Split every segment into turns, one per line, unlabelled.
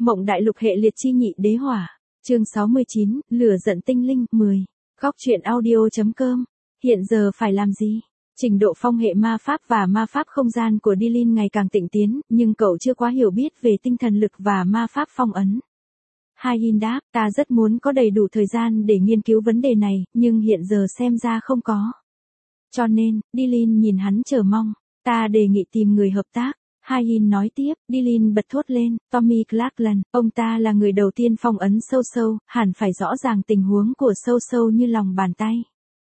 Mộng đại lục hệ liệt chi nhị đế hỏa. Chương 69, lửa giận tinh linh 10. Góc truyện audio.com. Hiện giờ phải làm gì? Trình độ phong hệ ma pháp và ma pháp không gian của Dylan ngày càng tịnh tiến, nhưng cậu chưa quá hiểu biết về tinh thần lực và ma pháp phong ấn. Hai đáp, ta rất muốn có đầy đủ thời gian để nghiên cứu vấn đề này, nhưng hiện giờ xem ra không có. Cho nên, Dylan nhìn hắn chờ mong. Ta đề nghị tìm người hợp tác. Hai nói tiếp, Dylan bật thốt lên, Tommy Clarkland, ông ta là người đầu tiên phong ấn sâu sâu, hẳn phải rõ ràng tình huống của sâu sâu như lòng bàn tay.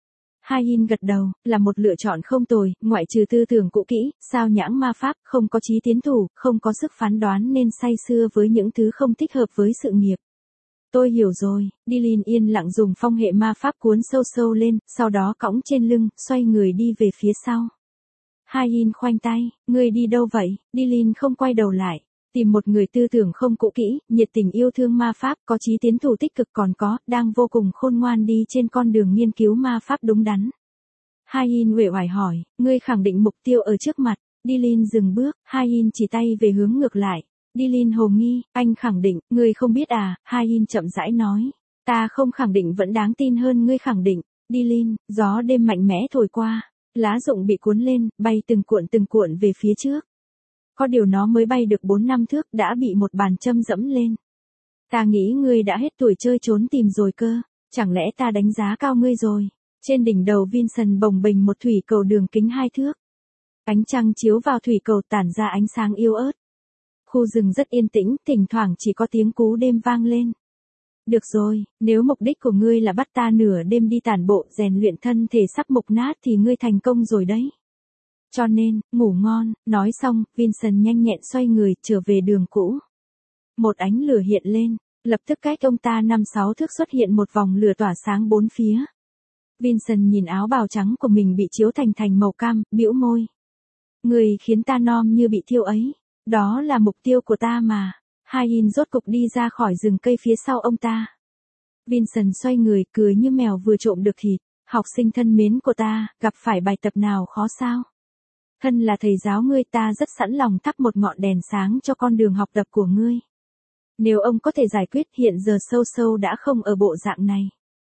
Hai gật đầu, là một lựa chọn không tồi, ngoại trừ tư tưởng cũ kỹ, sao nhãng ma pháp, không có chí tiến thủ, không có sức phán đoán nên say sưa với những thứ không thích hợp với sự nghiệp. Tôi hiểu rồi, Dylan yên lặng dùng phong hệ ma pháp cuốn sâu sâu lên, sau đó cõng trên lưng, xoay người đi về phía sau. Hai khoanh tay, ngươi đi đâu vậy? Dylan không quay đầu lại. Tìm một người tư tưởng không cũ kỹ, nhiệt tình yêu thương ma pháp, có chí tiến thủ tích cực còn có, đang vô cùng khôn ngoan đi trên con đường nghiên cứu ma pháp đúng đắn. Hai uể oải hỏi, ngươi khẳng định mục tiêu ở trước mặt. Dylan dừng bước, Hai chỉ tay về hướng ngược lại. Dylan hồ nghi, anh khẳng định, ngươi không biết à? Hai chậm rãi nói, ta không khẳng định vẫn đáng tin hơn ngươi khẳng định. Dylan, gió đêm mạnh mẽ thổi qua. Lá rụng bị cuốn lên, bay từng cuộn về phía trước. Có điều nó mới bay được 4 năm thước đã bị một bàn châm dẫm lên. Ta nghĩ ngươi đã hết tuổi chơi trốn tìm rồi cơ, chẳng lẽ ta đánh giá cao ngươi rồi. Trên đỉnh đầu Vincent bồng bềnh một thủy cầu đường kính 2 thước. Ánh trăng chiếu vào thủy cầu tản ra ánh sáng yếu ớt. Khu rừng rất yên tĩnh, thỉnh thoảng chỉ có tiếng cú đêm vang lên. Được rồi, nếu mục đích của ngươi là bắt ta nửa đêm đi tản bộ rèn luyện thân thể sắp mục nát thì ngươi thành công rồi đấy. Cho nên, ngủ ngon, nói xong, Vincent nhanh nhẹn xoay người trở về đường cũ. Một ánh lửa hiện lên, lập tức cách ông ta 5-6 thước xuất hiện một vòng lửa tỏa sáng bốn phía. Vincent nhìn áo bào trắng của mình bị chiếu thành màu cam, bĩu môi. Người khiến ta nom như bị thiêu ấy, đó là mục tiêu của ta mà. Hai rốt cục đi ra khỏi rừng cây phía sau ông ta. Vincent xoay người cười như mèo vừa trộm được thịt. Học sinh thân mến của ta, gặp phải bài tập nào khó sao? Thân là thầy giáo ngươi ta rất sẵn lòng thắp một ngọn đèn sáng cho con đường học tập của ngươi. Nếu ông có thể giải quyết hiện giờ sâu sâu đã không ở bộ dạng này.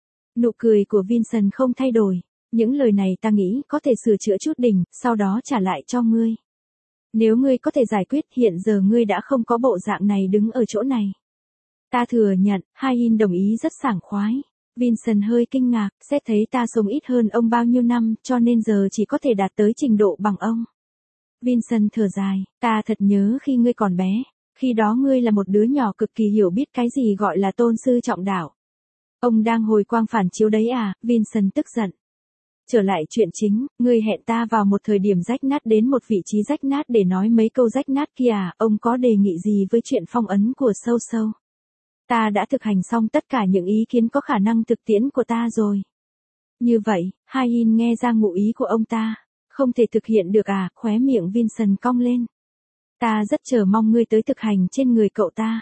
Nụ cười của Vincent không thay đổi. Những lời này ta nghĩ có thể sửa chữa chút đỉnh, sau đó trả lại cho ngươi. Nếu ngươi có thể giải quyết hiện giờ ngươi đã không có bộ dạng này đứng ở chỗ này. Ta thừa nhận, Hai đồng ý rất sảng khoái. Vincent hơi kinh ngạc, xét thấy ta sống ít hơn ông bao nhiêu năm cho nên giờ chỉ có thể đạt tới trình độ bằng ông. Vincent thở dài, ta thật nhớ khi ngươi còn bé. Khi đó ngươi là một đứa nhỏ cực kỳ hiểu biết cái gì gọi là tôn sư trọng đạo. Ông đang hồi quang phản chiếu đấy à? Vincent tức giận. Trở lại chuyện chính, ngươi hẹn ta vào một thời điểm rách nát đến một vị trí rách nát để nói mấy câu rách nát kia à? Ông có đề nghị gì với chuyện phong ấn của sâu sâu? Ta đã thực hành xong tất cả những ý kiến có khả năng thực tiễn của ta rồi. Như vậy, Hai nghe ra ngụ ý của ông ta. Không thể thực hiện được à? Khóe miệng Vincent cong lên. Ta rất chờ mong ngươi tới thực hành trên người cậu ta.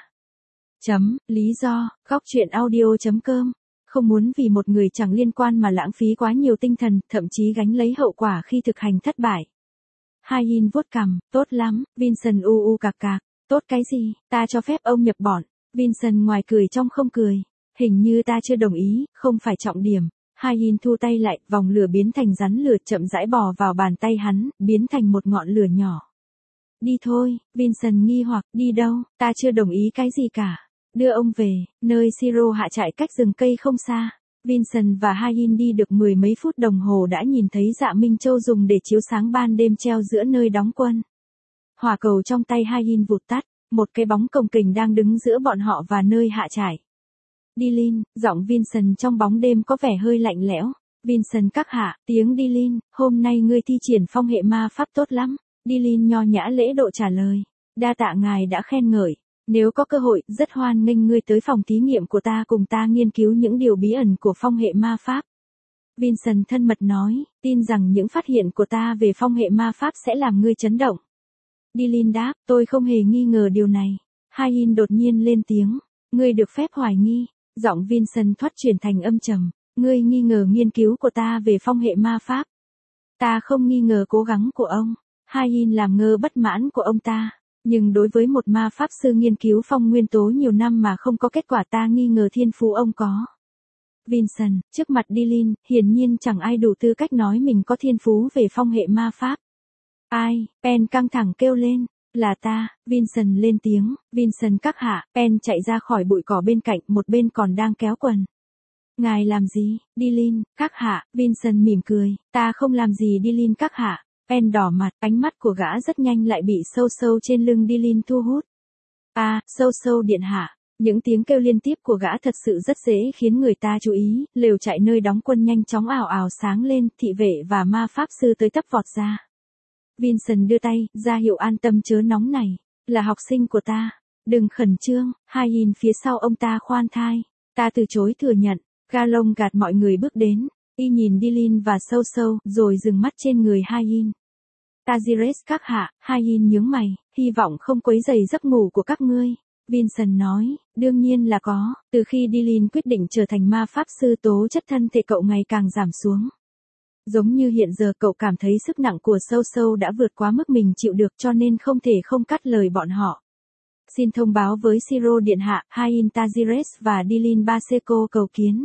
Lý do, góc truyện audio.com. Không muốn vì một người chẳng liên quan mà lãng phí quá nhiều tinh thần, thậm chí gánh lấy hậu quả khi thực hành thất bại. Hai vuốt cằm, tốt lắm, Vincent cạc cạc. Tốt cái gì, ta cho phép ông nhập bọn. Vincent ngoài cười trong không cười. Hình như ta chưa đồng ý, không phải trọng điểm. Hai thu tay lại, vòng lửa biến thành rắn lửa chậm rãi bò vào bàn tay hắn, biến thành một ngọn lửa nhỏ. Đi thôi, Vincent nghi hoặc, đi đâu, ta chưa đồng ý cái gì cả. Đưa ông về, nơi Siro hạ trại cách rừng cây không xa. Vincent và Hai đi được 10 mấy phút đồng hồ đã nhìn thấy Dạ Minh Châu dùng để chiếu sáng ban đêm treo giữa nơi đóng quân. Hỏa cầu trong tay Hai vụt tắt, một cái bóng cồng kềnh đang đứng giữa bọn họ và nơi hạ trại. Dylan, giọng Vincent trong bóng đêm có vẻ hơi lạnh lẽo. Vincent các hạ, tiếng Dylan, hôm nay ngươi thi triển phong hệ ma pháp tốt lắm. Dylan nho nhã lễ độ trả lời. Đa tạ ngài đã khen ngợi. Nếu có cơ hội, rất hoan nghênh ngươi tới phòng thí nghiệm của ta cùng ta nghiên cứu những điều bí ẩn của phong hệ ma pháp. Vincent thân mật nói, tin rằng những phát hiện của ta về phong hệ ma pháp sẽ làm ngươi chấn động. Dylan đáp, tôi không hề nghi ngờ điều này. Hai đột nhiên lên tiếng, ngươi được phép hoài nghi. Giọng Vincent thoát chuyển thành âm trầm, ngươi nghi ngờ nghiên cứu của ta về phong hệ ma pháp. Ta không nghi ngờ cố gắng của ông. Hai làm ngơ bất mãn của ông ta. Nhưng đối với một ma pháp sư nghiên cứu phong nguyên tố nhiều năm mà không có kết quả, ta nghi ngờ thiên phú ông có. Vincent, trước mặt Dylan, hiển nhiên chẳng ai đủ tư cách nói mình có thiên phú về phong hệ ma pháp. Ai? Pen căng thẳng kêu lên. Là ta, Vincent lên tiếng. Vincent các hạ. Pen chạy ra khỏi bụi cỏ bên cạnh, một bên còn đang kéo quần. Ngài làm gì? Dylan, các hạ. Vincent mỉm cười. Ta không làm gì Dylan các hạ. Pen đỏ mặt, ánh mắt của gã rất nhanh lại bị sâu sâu trên lưng Dylan thu hút. Sâu sâu điện hạ. Những tiếng kêu liên tiếp của gã thật sự rất dễ khiến người ta chú ý. Lều trại nơi đóng quân nhanh chóng ào ào sáng lên, thị vệ và ma pháp sư tới tấp vọt ra. Vincent đưa tay, ra hiệu an tâm chớ nóng này. Là học sinh của ta. Đừng khẩn trương. Hayin phía sau ông ta khoan thai. Ta từ chối thừa nhận. Galon gạt mọi người bước đến. Y nhìn Dylan và sâu sâu, rồi dừng mắt trên người Hayin. Tazires các hạ. Hayin nhướng mày, hy vọng không quấy rầy giấc ngủ của các ngươi. Vincent nói, đương nhiên là có. Từ khi Dylan quyết định trở thành ma pháp sư, tố chất thân thể cậu ngày càng giảm xuống. Giống như hiện giờ cậu cảm thấy sức nặng của sâu sâu đã vượt quá mức mình chịu được, cho nên không thể không cắt lời bọn họ. Xin thông báo với Siro điện hạ, Hayin Tazires và Dylan Baseco cầu kiến.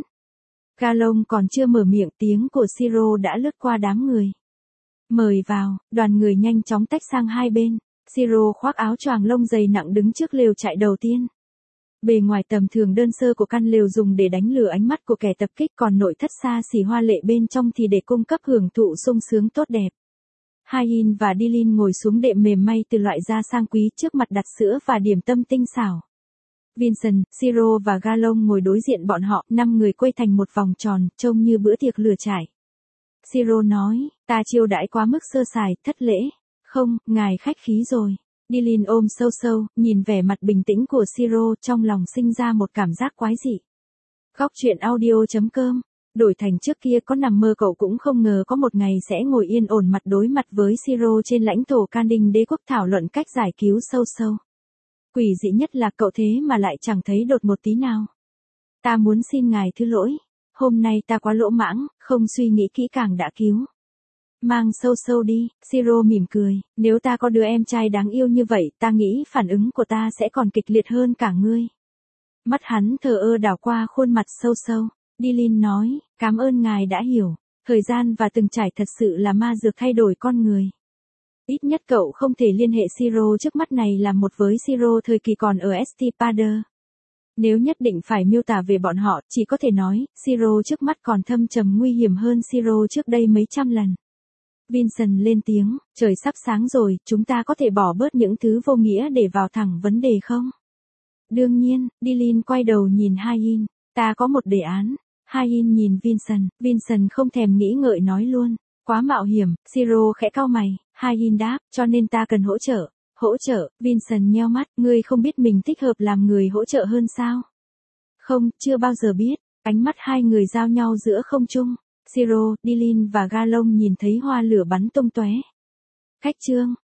Galon còn chưa mở miệng, tiếng của Siro đã lướt qua đám người. Mời vào. Đoàn người nhanh chóng tách sang hai bên. Siro khoác áo choàng lông dày nặng đứng trước lều trại đầu tiên. Bề ngoài tầm thường đơn sơ của căn lều dùng để đánh lừa ánh mắt của kẻ tập kích, còn nội thất xa xỉ hoa lệ bên trong thì để cung cấp hưởng thụ sung sướng tốt đẹp. Hayin và Dylan ngồi xuống đệm mềm may từ loại da sang quý, trước mặt đặt sữa và điểm tâm tinh xảo. Vincent, Siro và Galon ngồi đối diện bọn họ, 5 người quây thành một vòng tròn, trông như bữa tiệc lửa trại. Siro nói, ta chiêu đãi quá mức sơ sài, thất lễ. Không, ngài khách khí rồi. Dylan ôm sâu sâu, nhìn vẻ mặt bình tĩnh của Siro, trong lòng sinh ra một cảm giác quái dị. Góc truyện audio.com. Đổi thành trước kia có nằm mơ cậu cũng không ngờ có một ngày sẽ ngồi yên ổn mặt đối mặt với Siro trên lãnh thổ Can Đinh đế quốc thảo luận cách giải cứu sâu sâu. Quỷ dị nhất là cậu thế mà lại chẳng thấy đột một tí nào. Ta muốn xin ngài thứ lỗi. Hôm nay ta quá lỗ mãng, không suy nghĩ kỹ càng đã cứu. Mang sâu sâu đi. Siro mỉm cười. Nếu ta có đứa em trai đáng yêu như vậy, ta nghĩ phản ứng của ta sẽ còn kịch liệt hơn cả ngươi. Mắt hắn thờ ơ đảo qua khuôn mặt sâu sâu. Dylan nói, cảm ơn ngài đã hiểu. Thời gian và từng trải thật sự là ma dược thay đổi con người. Ít nhất cậu không thể liên hệ Siro trước mắt này là một với Siro thời kỳ còn ở St. Pader. Nếu nhất định phải miêu tả về bọn họ, chỉ có thể nói, Siro trước mắt còn thâm trầm nguy hiểm hơn Siro trước đây mấy trăm lần. Vincent lên tiếng, trời sắp sáng rồi, chúng ta có thể bỏ bớt những thứ vô nghĩa để vào thẳng vấn đề không? Đương nhiên. Dylan quay đầu nhìn Hayin, ta có một đề án. Hayin nhìn Vincent không thèm nghĩ ngợi nói luôn. Quá mạo hiểm. Siro khẽ cau mày. Hayin đáp, cho nên ta cần hỗ trợ. Hỗ trợ? Vincent nheo mắt, ngươi không biết mình thích hợp làm người hỗ trợ hơn sao? Không, chưa bao giờ biết. Ánh mắt hai người giao nhau giữa không trung. Siro, Dylan và Galon nhìn thấy hoa lửa bắn tung tóe. Khách trương.